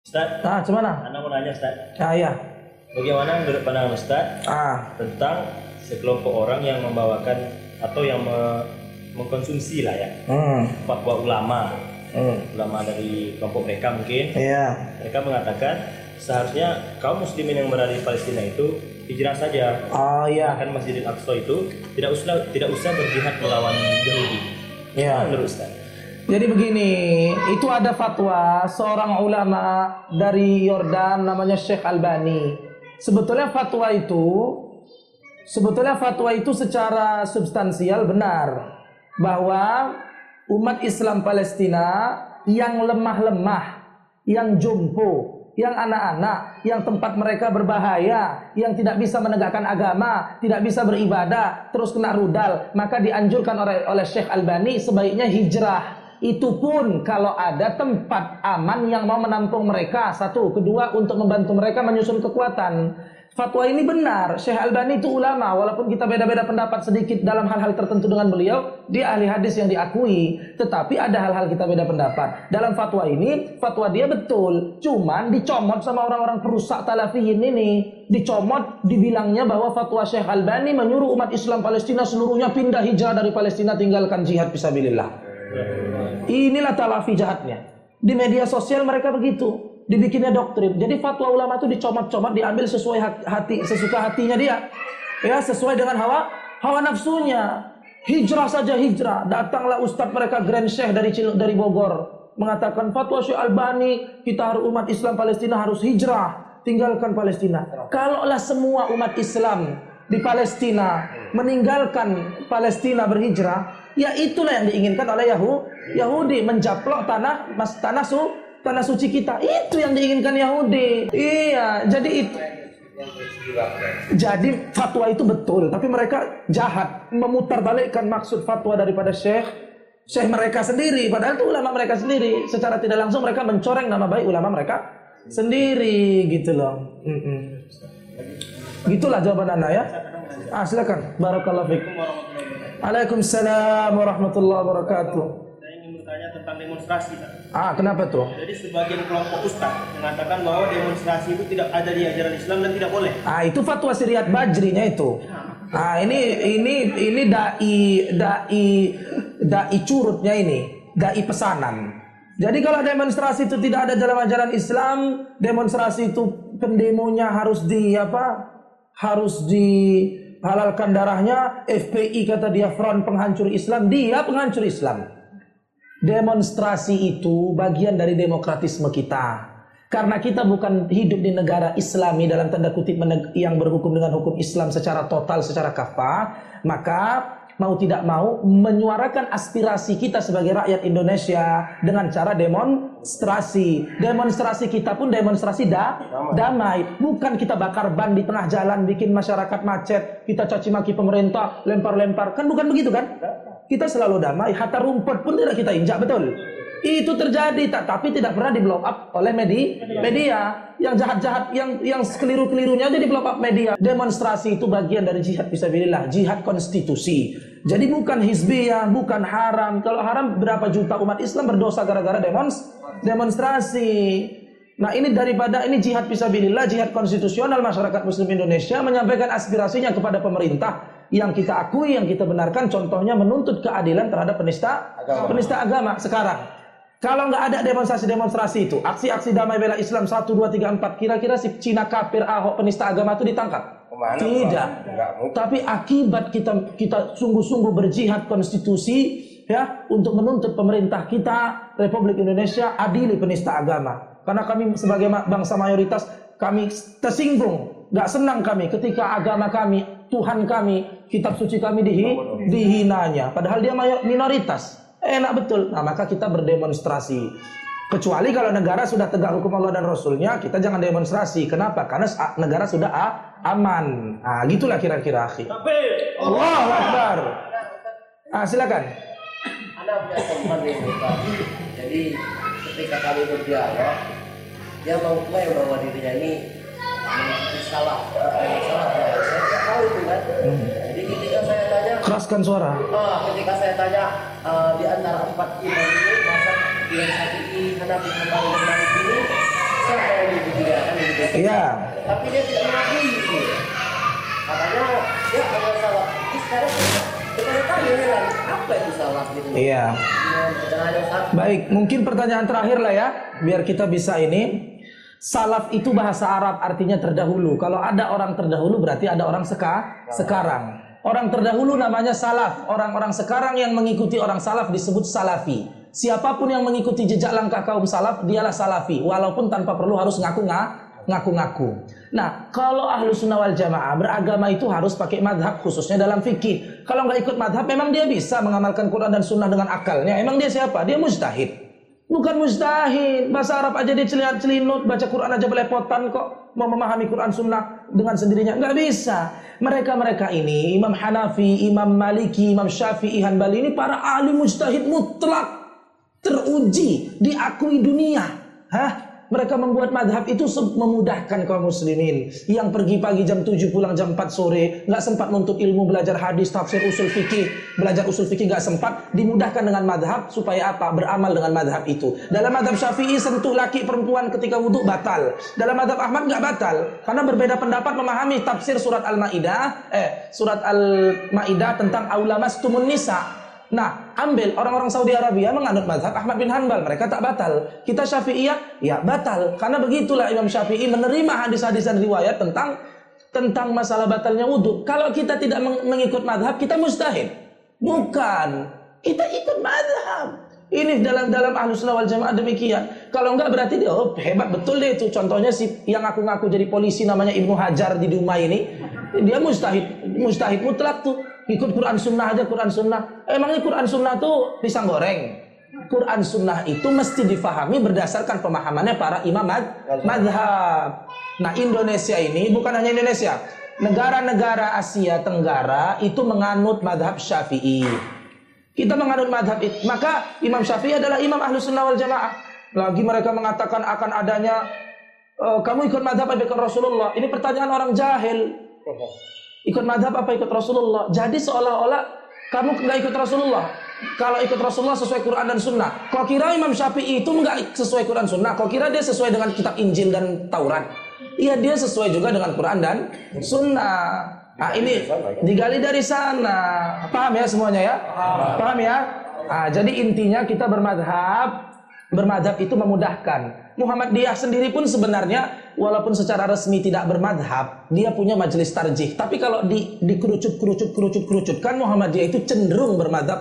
Ustaz, Gimana? Anda mau nanya Ustaz, Iya. bagaimana menurut pandangan Ustaz tentang sekelompok orang yang membawakan atau yang mengkonsumsi lah ya fatwa ulama dari kelompok mereka mungkin. Iya. Mereka mengatakan seharusnya kaum muslimin yang berada di Palestina itu hijrah saja. Oh iya. Kan Masjidil Aqsa itu tidak usah berjihad melawan Yahudi. Iya. Menurut Ustaz. Jadi begini, itu ada fatwa seorang ulama dari Yordan namanya Syekh Albani. Sebetulnya fatwa itu secara substansial benar bahwa umat Islam Palestina yang lemah-lemah, yang jompo, yang anak-anak, yang tempat mereka berbahaya, yang tidak bisa menegakkan agama, tidak bisa beribadah, terus kena rudal, maka dianjurkan oleh Syekh Albani sebaiknya hijrah. Itu pun kalau ada tempat aman yang mau menampung mereka. Satu, kedua untuk membantu mereka menyusun kekuatan. Fatwa ini benar. Syekh Albani itu ulama, walaupun kita beda-beda pendapat sedikit dalam hal-hal tertentu dengan beliau, dia ahli hadis yang diakui. Tetapi ada hal-hal kita beda pendapat. Dalam fatwa ini, fatwa dia betul. Cuman dicomot sama orang-orang perusak Talafiyin ini. Dicomot, dibilangnya bahwa fatwa Syekh Albani menyuruh umat Islam Palestina seluruhnya pindah hijrah dari Palestina, tinggalkan jihad fisabilillah. Inilah Talafi jahatnya. Di media sosial mereka begitu, dibikinnya doktrin. Jadi fatwa ulama itu dicomot-comot, diambil sesuai hati, sesuka hatinya dia. Ya, sesuai dengan hawa nafsunya. Hijrah saja hijrah. Datanglah ustadz mereka Grand Syekh dari Bogor mengatakan fatwa Syekh Albani, kita harus umat Islam Palestina harus hijrah, tinggalkan Palestina. Kalaulah semua umat Islam di Palestina meninggalkan Palestina berhijrah, ya itulah yang diinginkan oleh Yahudi, menjaplok tanah suci kita. Itu yang diinginkan Yahudi. Iya, jadi fatwa itu betul, tapi mereka jahat memutarbalikkan maksud fatwa daripada Syekh mereka sendiri, padahal itu ulama mereka sendiri. Secara tidak langsung mereka mencoreng nama baik ulama mereka sendiri, gitu loh. Gitulah jawaban Anda ya. Silakan. Barakallahu fikum. Waalaikumsalam warahmatullahi wabarakatuh. Saya ingin bertanya tentang demonstrasi. Kenapa tuh? Jadi sebagian kelompok ustaz mengatakan bahwa demonstrasi itu tidak ada di ajaran Islam dan tidak boleh. Itu fatwa Syariat Bajrinya itu. Ini dai curutnya ini, dai pesanan. Jadi kalau demonstrasi itu tidak ada dalam ajaran Islam, demonstrasi itu pendemonya harus dihalalkan darahnya. FPI kata dia front penghancur Islam, dia penghancur Islam. Demonstrasi itu bagian dari demokratisme kita. Karena kita bukan hidup di negara Islami dalam tanda kutip yang berhukum dengan hukum Islam secara total, secara kafah, maka mau tidak mau menyuarakan aspirasi kita sebagai rakyat Indonesia dengan cara demonstrasi. Demonstrasi kita pun demonstrasi damai. Bukan kita bakar ban di tengah jalan, bikin masyarakat macet, kita caci maki pemerintah, lempar-lempar. Kan bukan begitu kan? Kita selalu damai. Hatta rumput pun tidak kita injak, betul? Itu terjadi, tapi tidak pernah di blow up oleh media. Yang jahat-jahat, yang keliru-kelirunya aja di blow up media. Demonstrasi itu bagian dari jihad fisabilillah, jihad konstitusi. Jadi bukan hizbiyah, bukan haram. Kalau haram, berapa juta umat Islam berdosa gara-gara demonstrasi. Nah, ini jihad fisabilillah, jihad konstitusional. Masyarakat Muslim Indonesia menyampaikan aspirasinya kepada pemerintah yang kita akui, yang kita benarkan. Contohnya menuntut keadilan terhadap penista agama sekarang. Kalau nggak ada demonstrasi-demonstrasi itu, aksi-aksi damai bela Islam 1, 2, 3, 4, kira-kira si Cina kafir Ahok penista agama itu ditangkap? Tidak. Tapi akibat kita sungguh-sungguh berjihad konstitusi ya untuk menuntut pemerintah kita Republik Indonesia adili penista agama. Karena kami sebagai bangsa mayoritas kami tersinggung, nggak senang kami ketika agama kami, Tuhan kami, kitab suci kami dihinanya. Padahal dia minoritas. Enak betul. Nah, maka kita berdemonstrasi. Kecuali kalau negara sudah tegak hukum Allah dan Rasulnya, kita jangan demonstrasi. Kenapa? Karena negara sudah aman. Gitulah kira-kira, akhi. Allahu Akbar. Silakan. Anda punya teman ini, Pak. Jadi ketika kami berdialog, dia mengklaim bahwa dirinya ini salah. Saya tidak tahu itu kan. Jadi ketika saya tanya, keraskan suara. Ketika saya tanya di antara 4 imam ini, masa yang Syafi'i, Hanafi, Hambali, dan Maliki ini, saya Iya. Tapi dia tidak mengakui itu. Katanya dia ada salah. Sekarang kita tanya heran, apa itu salah gitu. Iya. Baik, mungkin pertanyaan terakhir lah ya, biar kita bisa ini. Salaf itu bahasa Arab artinya terdahulu. Kalau ada orang terdahulu berarti ada orang sekarang. Orang terdahulu namanya salaf. Orang-orang sekarang yang mengikuti orang salaf disebut salafi. Siapapun yang mengikuti jejak langkah kaum salaf, dialah salafi. Walaupun tanpa perlu harus ngaku-ngaku. Nah, kalau ahlu sunnah wal jamaah beragama itu harus pakai madhab, khususnya dalam fikih. Kalau nggak ikut madhab, memang dia bisa mengamalkan Quran dan sunnah dengan akalnya. Emang dia siapa? Dia mujtahid. Bukan mustahil, bahasa Arab aja dia celinut, baca Quran aja belepotan kok. Mau memahami Quran Sunnah dengan sendirinya, nggak bisa. Mereka ini, Imam Hanafi, Imam Maliki, Imam Syafi'i, Hanbali, ini para ahli mujtahid mutlak, teruji, diakui dunia. Mereka membuat madhab itu memudahkan kaum muslimin yang pergi pagi jam 7 pulang jam 4 sore, nggak sempat nuntut ilmu, belajar hadis, tafsir, usul fikih, belajar usul fikih nggak sempat, dimudahkan dengan madhab supaya apa? Beramal dengan madhab itu. Dalam madhab Syafi'i sentuh laki perempuan ketika wudhu batal. Dalam madhab Ahmad nggak batal karena berbeda pendapat memahami tafsir surat Al-Maidah tentang aulamastumun nisa. Nah, ambil orang-orang Saudi Arabia menganut mazhab Ahmad bin Hanbal, mereka tak batal. Kita Syafi'iyah, ya batal. Karena begitulah Imam Syafi'i menerima hadis-hadis dan riwayat tentang masalah batalnya wudhu. Kalau kita tidak mengikut mazhab, kita mustahil. Bukan, kita ikut mazhab. Ini dalam Ahlus Sunnah wal Jamaah demikian. Kalau enggak berarti dia hebat betul deh itu. Contohnya si yang ngaku-ngaku jadi polisi namanya Ibnu Hajar di Dumai ini, dia mustahid mutlak tuh. Ikut Quran Sunnah aja, Quran Sunnah. Emangnya Quran Sunnah tuh pisang goreng? Quran Sunnah itu mesti difahami berdasarkan pemahamannya para imam madhab. Nah, Indonesia ini bukan hanya Indonesia, negara-negara Asia Tenggara itu menganut madhab Syafi'i. Kita menganut madhab itu, maka Imam Syafi'i adalah imam Ahlus Sunnah wal Jamaah. Lagi mereka mengatakan akan adanya kamu ikut madhab apa ikut Rasulullah? Ini pertanyaan orang jahil. Ikut madhab apa ikut Rasulullah? Jadi seolah-olah kamu nggak ikut Rasulullah. Kalau ikut Rasulullah sesuai Quran dan Sunnah. Kau kira Imam Syafi'i itu nggak sesuai Quran Sunnah? Kau kira dia sesuai dengan kitab Injil dan Taurat? Iya, dia sesuai juga dengan Quran dan Sunnah. Nah, ini digali dari sana. Paham ya semuanya ya? Paham ya? Nah, jadi intinya kita bermadhab itu memudahkan. Muhammadiyah sendiri pun sebenarnya walaupun secara resmi tidak bermadhab, dia punya majelis tarjih. Tapi kalau dikerucut-kerucutkan, Muhammadiyah itu cenderung bermadhab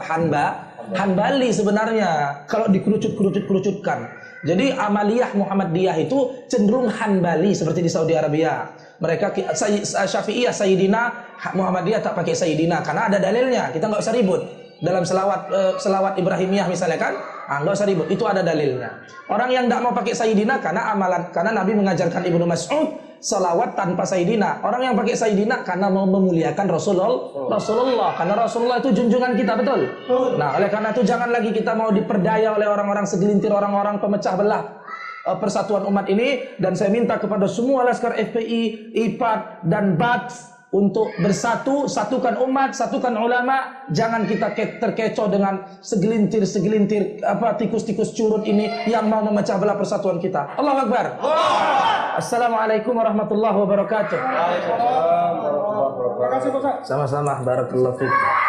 Hanbali sebenarnya. Kalau dikerucut-kerucutkan. Jadi amaliyah Muhammadiyah itu cenderung Hanbali seperti di Saudi Arabia. Mereka Syafi'iyah Sayyidina, Muhammadiyah tak pakai Sayyidina karena ada dalilnya. Kita nggak usah ribut. Dalam selawat Ibrahimiyah misalnya kan, nggak usah ribut, itu ada dalilnya. Orang yang tidak mau pakai Sayyidina karena Nabi mengajarkan Ibnu Mas'ud selawat tanpa Sayyidina. Orang yang pakai Sayyidina karena mau memuliakan Rasulullah. Karena Rasulullah itu junjungan kita, betul? Nah, oleh karena itu jangan lagi kita mau diperdaya oleh orang-orang segelintir orang-orang pemecah belah persatuan umat ini. Dan saya minta kepada semua laskar FPI, IPAD dan BATS untuk bersatu, satukan umat, satukan ulama. Jangan kita terkecoh dengan segelintir tikus-tikus curut ini yang mau memecah belah persatuan kita. Allahu Akbar. Assalamualaikum warahmatullahi wabarakatuh. Waalaikumsalam warahmatullahi wabarakatuh. Sama-sama, barakallahu fiik.